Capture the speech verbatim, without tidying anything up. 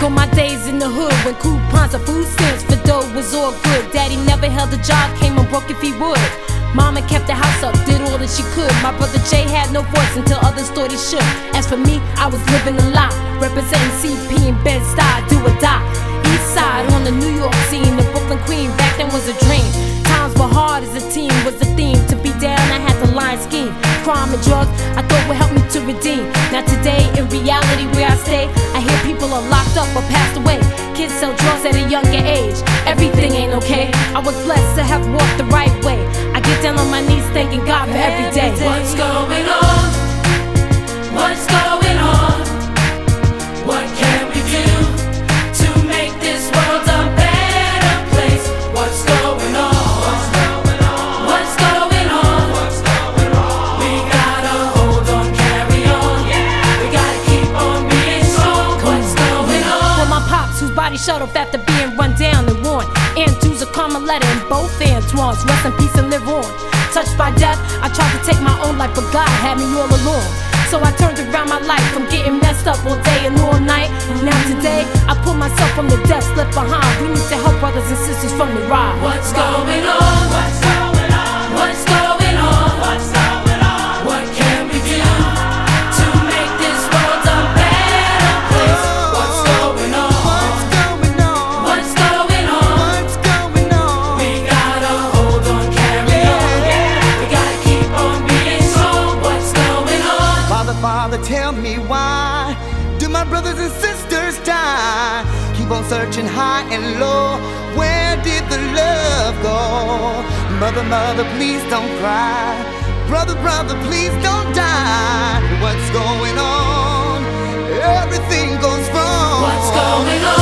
back on my days in the hood when coupons or food stamps for dough was all good. Daddy never held a job, came on broke if he would. Mama kept the house up, did all that she could. My brother Jay had no voice until others thought he should. As for me, I was living a lie, representing C P and Bed-Stuy, do or die. East side on the New York scene, the Brooklyn Queen, back then was a dream. Times were hard as a team was the theme. To be down, I had to line scheme. Crime and drugs, I thought would help me to redeem. Now today, in reality where I stay, I hear people are locked up or passed away. Kids sell drugs at a younger age. Everything ain't okay. I was blessed to have walked the right way. I get down on my knees thanking God for every day. What's going on? What's going on? What can we do to make this world a better place? What's going on? What's going on? What's going on? What's going on? We gotta hold on, carry on. Yeah. We gotta keep on being strong. What's going on? For my pops, whose body shut off after being run down and worn. And Jews of Carmeletta and both Antoines. Rest in peace and live on. Touched by death, I tried to take my own life, but God had me all along. So I turned around my life from getting messed up all day and all night. Now today, I pull myself from the depths left behind. We need to help brothers and sisters from the ride. What's going on? What's going on? What's going on? What's going on? What can we do to make this world a better place? What's going on? What's going on? What's going on? What's going on? We gotta hold on, carry on. We gotta keep on being strong. What's going on? Father, Father, tell me why do my brothers and sisters die? Keep on searching high and low. Where did the love go? Mother, mother, please don't cry. Brother, brother, please don't die. What's going on? Everything goes wrong. What's going on?